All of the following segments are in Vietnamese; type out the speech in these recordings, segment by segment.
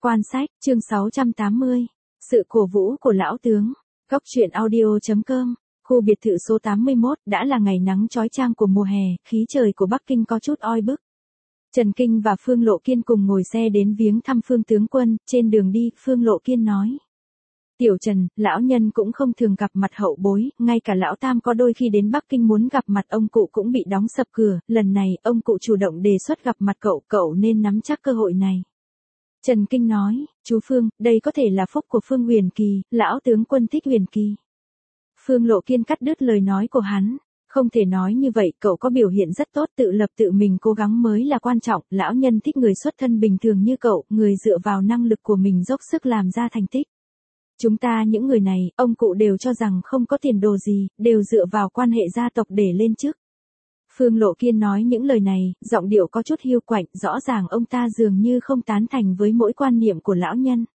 Quan sách, chương 680. Sự cổ vũ của lão tướng. Góc truyện audio.com. Khu biệt thự số 81, đã là ngày nắng chói chang của mùa hè, khí trời của Bắc Kinh có chút oi bức. Trần Kinh và Phương Lộ Kiên cùng ngồi xe đến viếng thăm Phương tướng quân, trên đường đi, Phương Lộ Kiên nói. Tiểu Trần, lão nhân cũng không thường gặp mặt hậu bối, ngay cả lão Tam có đôi khi đến Bắc Kinh muốn gặp mặt ông cụ cũng bị đóng sập cửa, lần này, ông cụ chủ động đề xuất gặp mặt cậu nên nắm chắc cơ hội này. Trần Kinh nói, chú Phương, đây có thể là phúc của Phương Huyền Kỳ, lão tướng quân thích Huyền Kỳ. Phương Lộ Kiên cắt đứt lời nói của hắn, không thể nói như vậy, cậu có biểu hiện rất tốt, tự lập tự mình cố gắng mới là quan trọng, lão nhân thích người xuất thân bình thường như cậu, người dựa vào năng lực của mình dốc sức làm ra thành tích. Chúng ta những người này, ông cụ đều cho rằng không có tiền đồ gì, đều dựa vào quan hệ gia tộc để lên chức. Phương Lộ Kiên nói những lời này, giọng điệu có chút hiu quạnh, rõ ràng ông ta dường như không tán thành với mỗi quan niệm của lão nhân.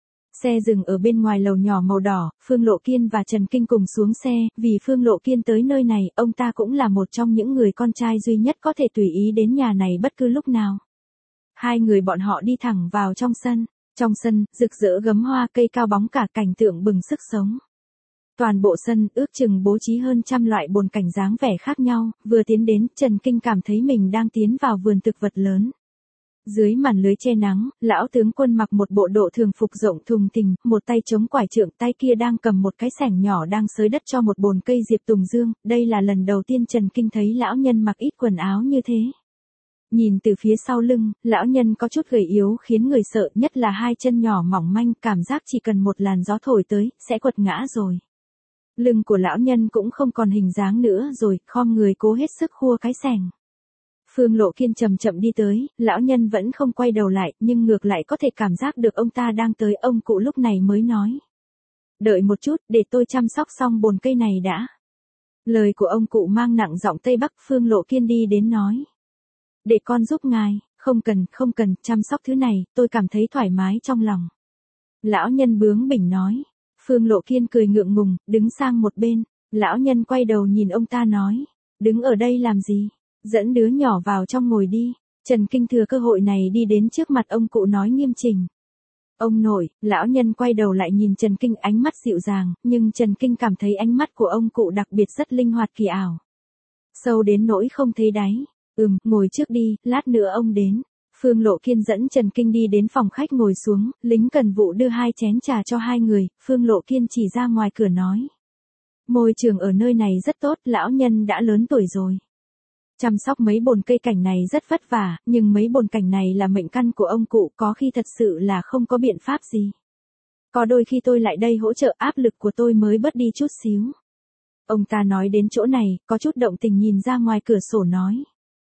Xe dừng ở bên ngoài lầu nhỏ màu đỏ, Phương Lộ Kiên và Trần Kinh cùng xuống xe, vì Phương Lộ Kiên tới nơi này, ông ta cũng là một trong những người con trai duy nhất có thể tùy ý đến nhà này bất cứ lúc nào. Hai người bọn họ đi thẳng vào trong sân. Trong sân, rực rỡ gấm hoa cây cao bóng cả, cảnh tượng bừng sức sống. Toàn bộ sân, ước chừng bố trí hơn 100 loại bồn cảnh dáng vẻ khác nhau, vừa tiến đến, Trần Kinh cảm thấy mình đang tiến vào vườn thực vật lớn. Dưới màn lưới che nắng, lão tướng quân mặc một bộ độ thường phục rộng thùng thình, một tay chống quải trượng, tay kia đang cầm một cái xẻng nhỏ đang xới đất cho một bồn cây diệp tùng dương, đây là lần đầu tiên Trần Kinh thấy lão nhân mặc ít quần áo như thế. Nhìn từ phía sau lưng, lão nhân có chút gầy yếu khiến người sợ, nhất là hai chân nhỏ mỏng manh, cảm giác chỉ cần một làn gió thổi tới, sẽ quật ngã rồi. Lưng của lão nhân cũng không còn hình dáng nữa rồi, khom người cố hết sức khua cái xẻng. Phương Lộ Kiên chậm chậm đi tới, lão nhân vẫn không quay đầu lại, nhưng ngược lại có thể cảm giác được ông ta đang tới, ông cụ lúc này mới nói. Đợi một chút, để tôi chăm sóc xong bồn cây này đã. Lời của ông cụ mang nặng giọng Tây Bắc, Phương Lộ Kiên đi đến nói. Để con giúp ngài, không cần, chăm sóc thứ này, tôi cảm thấy thoải mái trong lòng. Lão nhân bướng bỉnh nói. Phương Lộ Kiên cười ngượng ngùng, đứng sang một bên, lão nhân quay đầu nhìn ông ta nói. Đứng ở đây làm gì? Dẫn đứa nhỏ vào trong ngồi đi. Trần Kinh thừa cơ hội này đi đến trước mặt ông cụ nói nghiêm chỉnh. Ông nội, lão nhân quay đầu lại nhìn Trần Kinh, ánh mắt dịu dàng, nhưng Trần Kinh cảm thấy ánh mắt của ông cụ đặc biệt rất linh hoạt kỳ ảo. Sâu đến nỗi không thấy đáy. Ngồi trước đi, lát nữa ông đến. Phương Lộ Kiên dẫn Trần Kinh đi đến phòng khách ngồi xuống, lính cần vụ đưa 2 chén trà cho hai người, Phương Lộ Kiên chỉ ra ngoài cửa nói. Môi trường ở nơi này rất tốt, lão nhân đã lớn tuổi rồi. Chăm sóc mấy bồn cây cảnh này rất vất vả, nhưng mấy bồn cảnh này là mệnh căn của ông cụ, có khi thật sự là không có biện pháp gì. Có đôi khi tôi lại đây hỗ trợ, áp lực của tôi mới bớt đi chút xíu. Ông ta nói đến chỗ này, có chút động tình nhìn ra ngoài cửa sổ nói.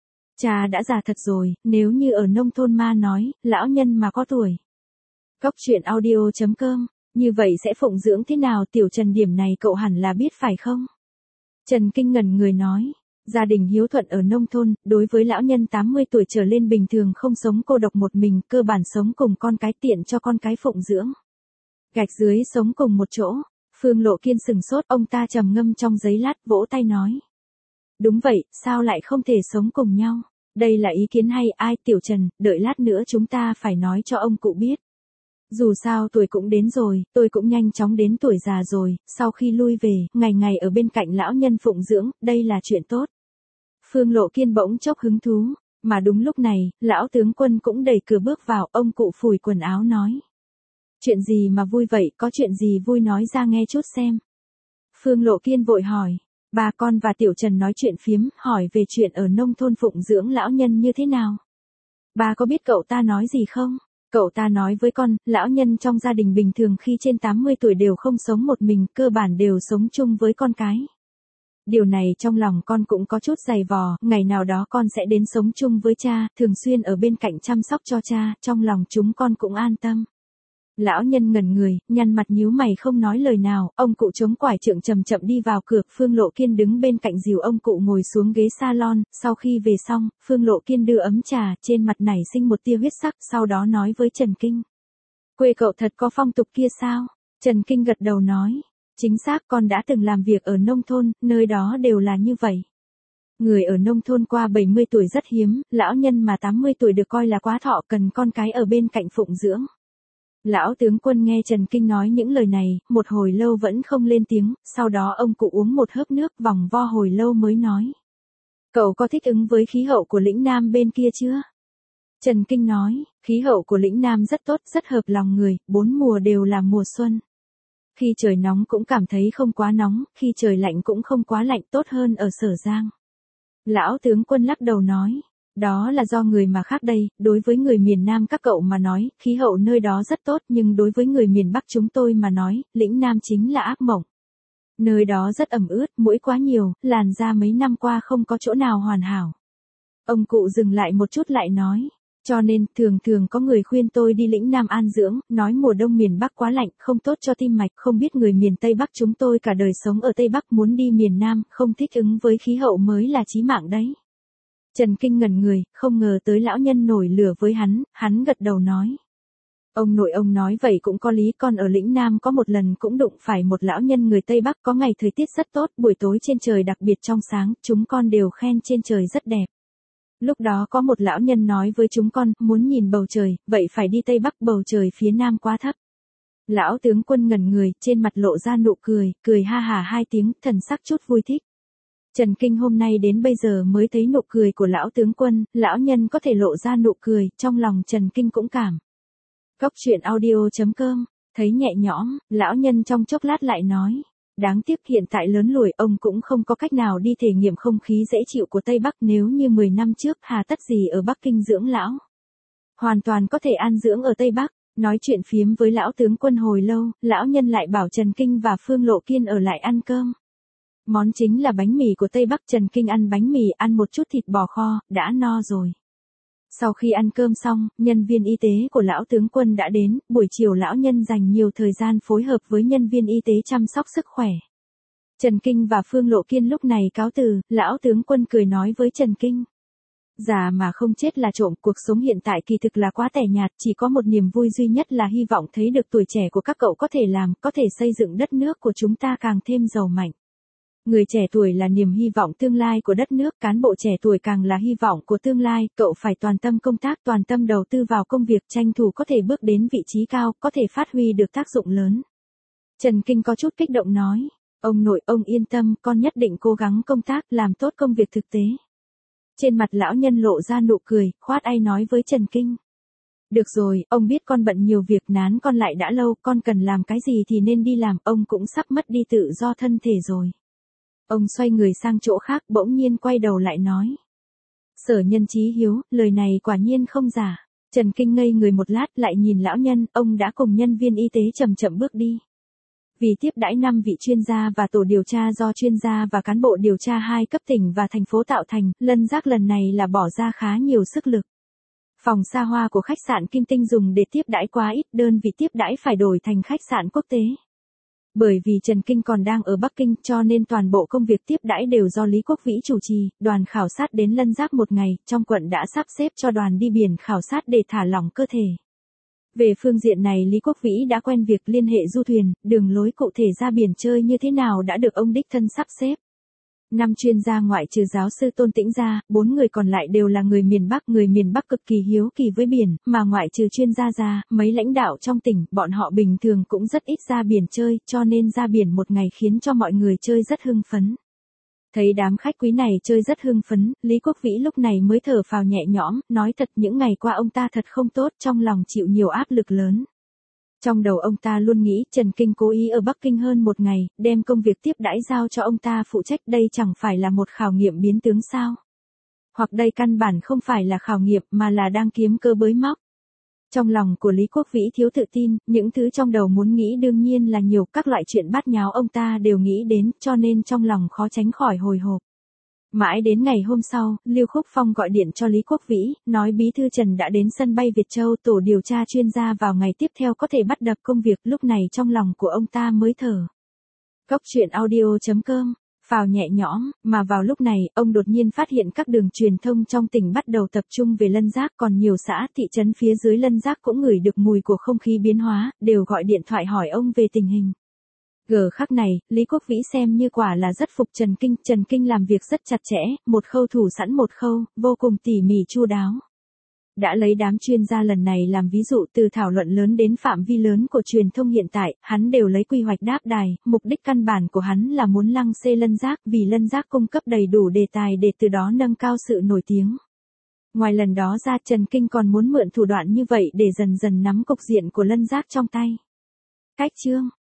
Cha đã già thật rồi, nếu như ở nông thôn ma nói, lão nhân mà có tuổi. Góc truyện audio.com, như vậy sẽ phụng dưỡng thế nào? Tiểu Trần, điểm này cậu hẳn là biết phải không? Trần Kinh ngẩn người nói, gia đình hiếu thuận ở nông thôn, đối với lão nhân 80 tuổi trở lên bình thường không sống cô độc một mình, cơ bản sống cùng con cái, tiện cho con cái phụng dưỡng. Gạch dưới sống cùng một chỗ. Phương Lộ Kiên sừng sốt, ông ta trầm ngâm trong giây lát, vỗ tay nói. Đúng vậy, sao lại không thể sống cùng nhau? Đây là ý kiến hay, ai? Tiểu Trần, đợi lát nữa chúng ta phải nói cho ông cụ biết. Dù sao tuổi cũng đến rồi, tôi cũng nhanh chóng đến tuổi già rồi, sau khi lui về, ngày ngày ở bên cạnh lão nhân phụng dưỡng, đây là chuyện tốt. Phương Lộ Kiên bỗng chốc hứng thú, mà đúng lúc này, lão tướng quân cũng đẩy cửa bước vào, ông cụ phủi quần áo nói. Chuyện gì mà vui vậy, có chuyện gì vui nói ra nghe chút xem. Phương Lộ Kiên vội hỏi. Bà con và Tiểu Trần nói chuyện phiếm, hỏi về chuyện ở nông thôn phụng dưỡng lão nhân như thế nào. Bà có biết cậu ta nói gì không? Cậu ta nói với con, lão nhân trong gia đình bình thường khi trên 80 tuổi đều không sống một mình, cơ bản đều sống chung với con cái. Điều này trong lòng con cũng có chút dày vò, ngày nào đó con sẽ đến sống chung với cha, thường xuyên ở bên cạnh chăm sóc cho cha, trong lòng chúng con cũng an tâm. Lão nhân ngẩn người, nhăn mặt nhíu mày không nói lời nào, ông cụ chống quải trượng chậm chậm đi vào cửa, Phương Lộ Kiên đứng bên cạnh dìu ông cụ ngồi xuống ghế salon, sau khi về xong, Phương Lộ Kiên đưa ấm trà, trên mặt nảy sinh một tia huyết sắc, sau đó nói với Trần Kinh. Quê cậu thật có phong tục kia sao? Trần Kinh gật đầu nói, chính xác, con đã từng làm việc ở nông thôn, nơi đó đều là như vậy. Người ở nông thôn qua 70 tuổi rất hiếm, lão nhân mà 80 tuổi được coi là quá thọ, cần con cái ở bên cạnh phụng dưỡng. Lão tướng quân nghe Trần Kinh nói những lời này, một hồi lâu vẫn không lên tiếng, sau đó ông cụ uống một hớp nước vòng vo hồi lâu mới nói. Cậu có thích ứng với khí hậu của lĩnh Nam bên kia chưa? Trần Kinh nói, khí hậu của lĩnh Nam rất tốt, rất hợp lòng người, 4 mùa đều là mùa xuân. Khi trời nóng cũng cảm thấy không quá nóng, khi trời lạnh cũng không quá lạnh, tốt hơn ở Sở Giang. Lão tướng quân lắc đầu nói, đó là do người mà khác đây, đối với người miền Nam các cậu mà nói, khí hậu nơi đó rất tốt, nhưng đối với người miền Bắc chúng tôi mà nói, lĩnh Nam chính là ác mộng. Nơi đó rất ẩm ướt, muỗi quá nhiều, làn da mấy năm qua không có chỗ nào hoàn hảo. Ông cụ dừng lại một chút lại nói, cho nên thường thường có người khuyên tôi đi lĩnh Nam an dưỡng, nói mùa đông miền Bắc quá lạnh, không tốt cho tim mạch, không biết người miền Tây Bắc chúng tôi cả đời sống ở Tây Bắc muốn đi miền Nam, không thích ứng với khí hậu mới là chí mạng đấy. Trần Kinh ngẩn người, không ngờ tới lão nhân nổi lửa với hắn gật đầu nói. Ông nội ông nói vậy cũng có lý, con ở lĩnh Nam có một lần cũng đụng phải một lão nhân người Tây Bắc, có ngày thời tiết rất tốt, buổi tối trên trời đặc biệt trong sáng, chúng con đều khen trên trời rất đẹp. Lúc đó có một lão nhân nói với chúng con, muốn nhìn bầu trời, vậy phải đi Tây Bắc, bầu trời phía Nam quá thấp. Lão tướng quân ngẩn người, trên mặt lộ ra nụ cười, cười ha hà 2 tiếng, thần sắc chút vui thích. Trần Kinh hôm nay đến bây giờ mới thấy nụ cười của lão tướng quân, lão nhân có thể lộ ra nụ cười, trong lòng Trần Kinh cũng cảm. Cóc truyện audio.com, thấy nhẹ nhõm, lão nhân trong chốc lát lại nói. Đáng tiếc hiện tại lớn lùi, ông cũng không có cách nào đi thể nghiệm không khí dễ chịu của Tây Bắc, nếu như 10 năm trước hà tất gì ở Bắc Kinh dưỡng lão. Hoàn toàn có thể an dưỡng ở Tây Bắc. Nói chuyện phiếm với lão tướng quân hồi lâu, lão nhân lại bảo Trần Kinh và Phương Lộ Kiên ở lại ăn cơm. Món chính là bánh mì của Tây Bắc. Trần Kinh ăn bánh mì, ăn một chút thịt bò kho, đã no rồi. Sau khi ăn cơm xong, nhân viên y tế của lão tướng quân đã đến, buổi chiều lão nhân dành nhiều thời gian phối hợp với nhân viên y tế chăm sóc sức khỏe. Trần Kinh và Phương Lộ Kiên lúc này cáo từ, lão tướng quân cười nói với Trần Kinh. Già mà không chết là trộm, cuộc sống hiện tại kỳ thực là quá tẻ nhạt, chỉ có một niềm vui duy nhất là hy vọng thấy được tuổi trẻ của các cậu có thể làm, có thể xây dựng đất nước của chúng ta càng thêm giàu mạnh. Người trẻ tuổi là niềm hy vọng tương lai của đất nước, cán bộ trẻ tuổi càng là hy vọng của tương lai, cậu phải toàn tâm công tác, toàn tâm đầu tư vào công việc, tranh thủ có thể bước đến vị trí cao, có thể phát huy được tác dụng lớn. Trần Kinh có chút kích động nói, ông nội ông yên tâm, con nhất định cố gắng công tác, làm tốt công việc thực tế. Trên mặt lão nhân lộ ra nụ cười, khoát tay nói với Trần Kinh. Được rồi, ông biết con bận nhiều việc, nán con lại đã lâu, con cần làm cái gì thì nên đi làm, ông cũng sắp mất đi tự do thân thể rồi. Ông xoay người sang chỗ khác, bỗng nhiên quay đầu lại nói. Sở Nhân Chí Hiếu, lời này quả nhiên không giả. Trần Kinh ngây người một lát, lại nhìn lão nhân, ông đã cùng nhân viên y tế chậm chậm bước đi. Vì tiếp đãi 5 vị chuyên gia và tổ điều tra do chuyên gia và cán bộ điều tra 2 cấp tỉnh và thành phố tạo thành, Lân Giác lần này là bỏ ra khá nhiều sức lực. Phòng xa hoa của khách sạn Kim Tinh dùng để tiếp đãi quá ít, đơn vị tiếp đãi phải đổi thành khách sạn quốc tế. Bởi vì Trần Kinh còn đang ở Bắc Kinh cho nên toàn bộ công việc tiếp đãi đều do Lý Quốc Vĩ chủ trì, đoàn khảo sát đến Lân Giác một ngày, trong quận đã sắp xếp cho đoàn đi biển khảo sát để thả lỏng cơ thể. Về phương diện này Lý Quốc Vĩ đã quen việc liên hệ du thuyền, đường lối cụ thể ra biển chơi như thế nào đã được ông đích thân sắp xếp. 5 chuyên gia ngoại trừ giáo sư Tôn Tĩnh ra, 4 người còn lại đều là người miền Bắc cực kỳ hiếu kỳ với biển, mà ngoại trừ chuyên gia ra, mấy lãnh đạo trong tỉnh, bọn họ bình thường cũng rất ít ra biển chơi, cho nên ra biển một ngày khiến cho mọi người chơi rất hưng phấn. Thấy đám khách quý này chơi rất hưng phấn, Lý Quốc Vĩ lúc này mới thở phào nhẹ nhõm, nói thật những ngày qua ông ta thật không tốt, trong lòng chịu nhiều áp lực lớn. Trong đầu ông ta luôn nghĩ Trần Kinh cố ý ở Bắc Kinh hơn một ngày, đem công việc tiếp đãi giao cho ông ta phụ trách, đây chẳng phải là một khảo nghiệm biến tướng sao? Hoặc đây căn bản không phải là khảo nghiệm mà là đang kiếm cơ bới móc. Trong lòng của Lý Quốc Vĩ thiếu tự tin, những thứ trong đầu muốn nghĩ đương nhiên là nhiều, các loại chuyện bát nháo ông ta đều nghĩ đến, cho nên trong lòng khó tránh khỏi hồi hộp. Mãi đến ngày hôm sau, Lưu Khúc Phong gọi điện cho Lý Quốc Vĩ, nói bí thư Trần đã đến sân bay Việt Châu, tổ điều tra chuyên gia vào ngày tiếp theo có thể bắt đập công việc, lúc này trong lòng của ông ta mới thở. Cóc truyện audio.com, phào nhẹ nhõm, mà vào lúc này, ông đột nhiên phát hiện các đường truyền thông trong tỉnh bắt đầu tập trung về Lân Giác, còn nhiều xã, thị trấn phía dưới Lân Giác cũng ngửi được mùi của không khí biến hóa, đều gọi điện thoại hỏi ông về tình hình. Khắc này, Lý Quốc Vĩ xem như quả là rất phục Trần Kinh làm việc rất chặt chẽ, một khâu thủ sẵn một khâu, vô cùng tỉ mỉ chu đáo. Đã lấy đám chuyên gia lần này làm ví dụ, từ thảo luận lớn đến phạm vi lớn của truyền thông hiện tại, hắn đều lấy quy hoạch đáp đài, mục đích căn bản của hắn là muốn lăng xê Lân Giác, vì Lân Giác cung cấp đầy đủ đề tài để từ đó nâng cao sự nổi tiếng. Ngoài lần đó ra, Trần Kinh còn muốn mượn thủ đoạn như vậy để dần dần nắm cục diện của Lân Giác trong tay. Cách chương